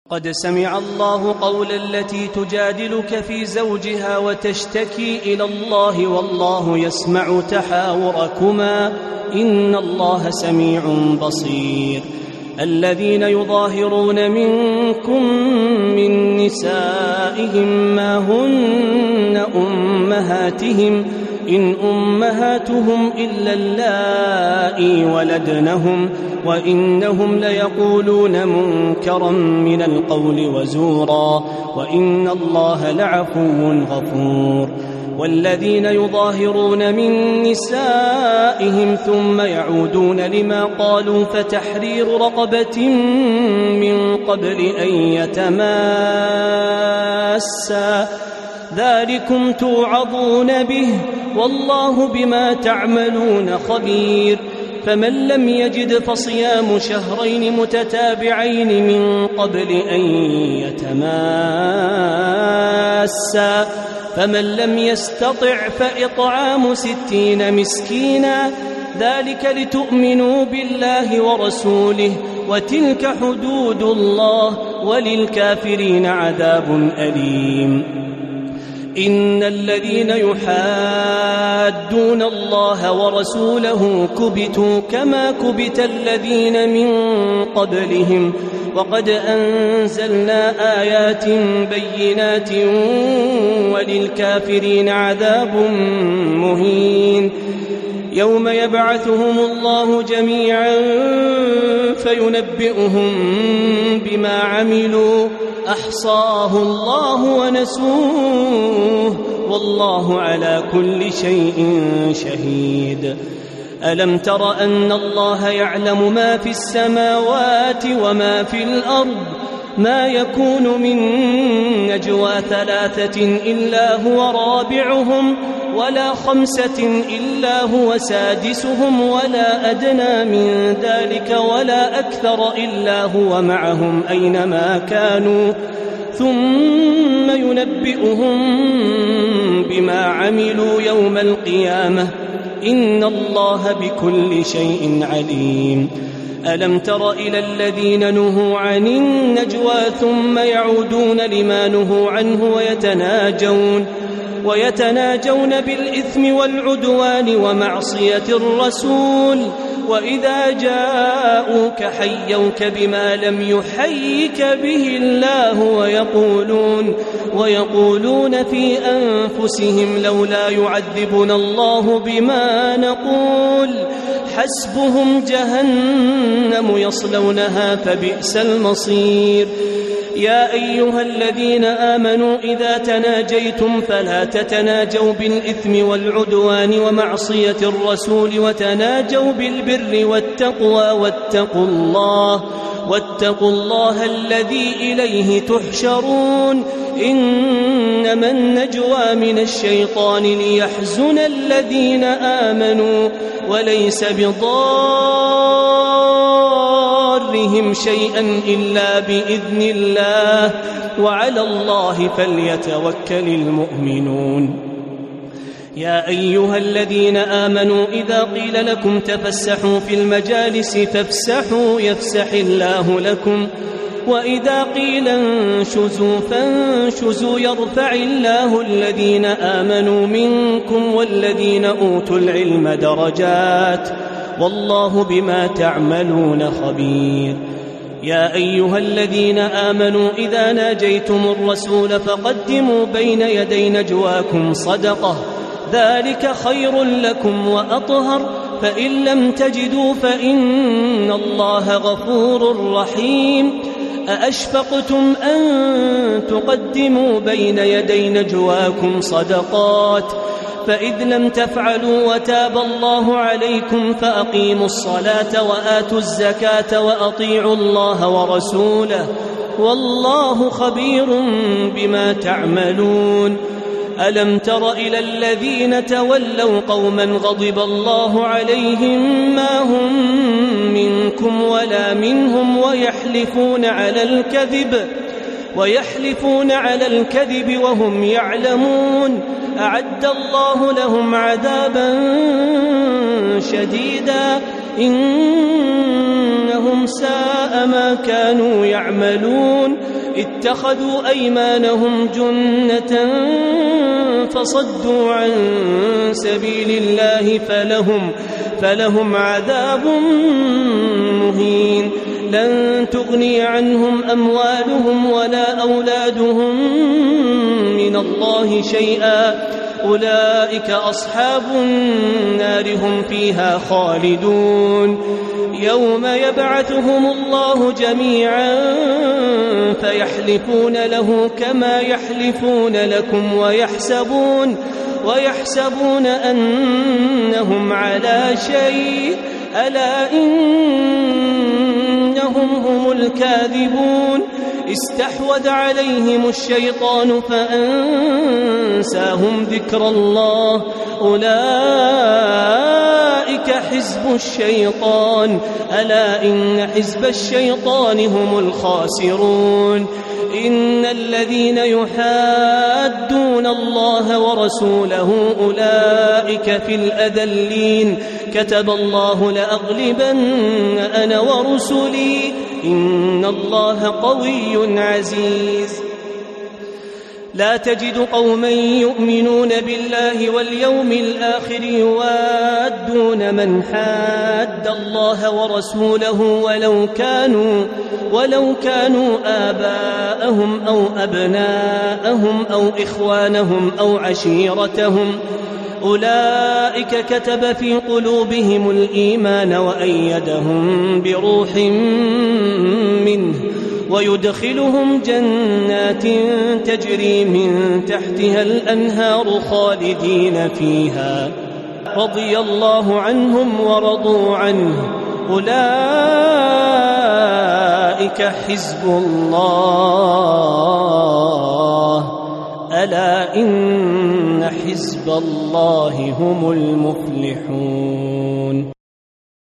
قد سمع الله قول التي تجادلك في زوجها وتشتكي إلى الله والله يسمع تحاوركما إن الله سميع بصير. الذين يظاهرون منكم من نسائهم ما هن أمهاتهم إن أمهاتهم إلا اللائي ولدنهم وإنهم ليقولون منكرا من القول وزورا وإن الله لعفو غفور. والذين يظاهرون من نسائهم ثم يعودون لما قالوا فتحرير رقبة من قبل أن يتماسا ذلكم توعظون به والله بما تعملون خبير. فمن لم يجد فصيام شهرين متتابعين من قبل أن يتماسا فمن لم يستطع فإطعام 60 مسكينا ذلك لتؤمنوا بالله ورسوله وتلك حدود الله وللكافرين عذاب أليم. إن الذين يحادون الله ورسوله كبتوا كما كبت الذين من قبلهم وقد أنزلنا آيات بينات وللكافرين عذاب مهين. يوم يبعثهم الله جميعا فينبئهم بما عملوا أحصاه الله ونسوه والله على كل شيء شهيد. ألم تر أن الله يعلم ما في السماوات وما في الأرض ما يكون من نجوى 3 إلا هو رابعهم ولا 5 إلا هو سادسهم ولا أدنى من ذلك ولا أكثر إلا هو معهم أينما كانوا ثم ينبئهم بما عملوا يوم القيامة إن الله بكل شيء عليم. ألم تر إلى الذين نهوا عن النجوى ثم يعودون لما نهوا عنه ويتناجون بالإثم والعدوان ومعصية الرسول وإذا جاءوك حيوك بما لم يحيك به الله ويقولون في أنفسهم لولا يعذبنا الله بما نقول حسبهم جهنم يصلونها فبئس المصير. يا أيها الذين آمنوا إذا تناجيتم فلا تتناجوا بالإثم والعدوان ومعصية الرسول وتناجوا بالبر والتقوى واتقوا الله الذي إليه تحشرون. إنما النجوى من الشيطان ليحزن الذين آمنوا وليس بضارهم شيئا إلا بإذن الله وعلى الله فليتوكل المؤمنون. يا أيها الذين آمنوا إذا قيل لكم تفسحوا في المجالس فافسحوا يفسح الله لكم وإذا قيل انشزوا فانشزوا يرفع الله الذين آمنوا منكم والذين أوتوا العلم درجات والله بما تعملون خبير. يا أيها الذين آمنوا إذا ناجيتم الرسول فقدموا بين يدي نجواكم صدقة ذلك خير لكم وأطهر فإن لم تجدوا فإن الله غفور رحيم. أأشفقتم أن تقدموا بين يدي نجواكم صدقات فإذ لم تفعلوا وتاب الله عليكم فأقيموا الصلاة وآتوا الزكاة وأطيعوا الله ورسوله والله خبير بما تعملون. ألم تر إلى الذين تولوا قوما غضب الله عليهم ما هم منكم ولا منهم ويحلفون على الكذب وهم يعلمون أعد الله لهم عذابا شديدا إنهم ساء ما كانوا يعملون. اتخذوا أيمانهم جنة فصدوا عن سبيل الله فلهم عذاب مهين. لن تغني عنهم أموالهم ولا أولادهم من الله شيئا، أولئك أصحاب النار هم فيها خالدون. يوم يبعثهم الله جميعا فيحلفون له كما يحلفون لكم ويحسبون أنهم على شيء، ألا إنهم هم الكاذبون. استحوذ عليهم الشيطان فأنساهم ذكر الله، أولئك حزب الشيطان، ألا إن حزب الشيطان هم الخاسرون. إن الذين يحادون الله ورسوله أولئك في الأذلين. كتب الله لأغلبن أنا ورسلي إن الله قوي عزيز. لا تجد قوما يؤمنون بالله واليوم الآخر يوادون من حاد الله ورسوله ولو كانوا آباءهم أو أبناءهم أو إخوانهم أو عشيرتهم، أولئك كتب في قلوبهم الإيمان وأيدهم بروح منه ويدخلهم جنات تجري من تحتها الأنهار خالدين فيها، رضي الله عنهم ورضوا عنه، أولئك حزب الله، ألا إن حزب الله هم المفلحون.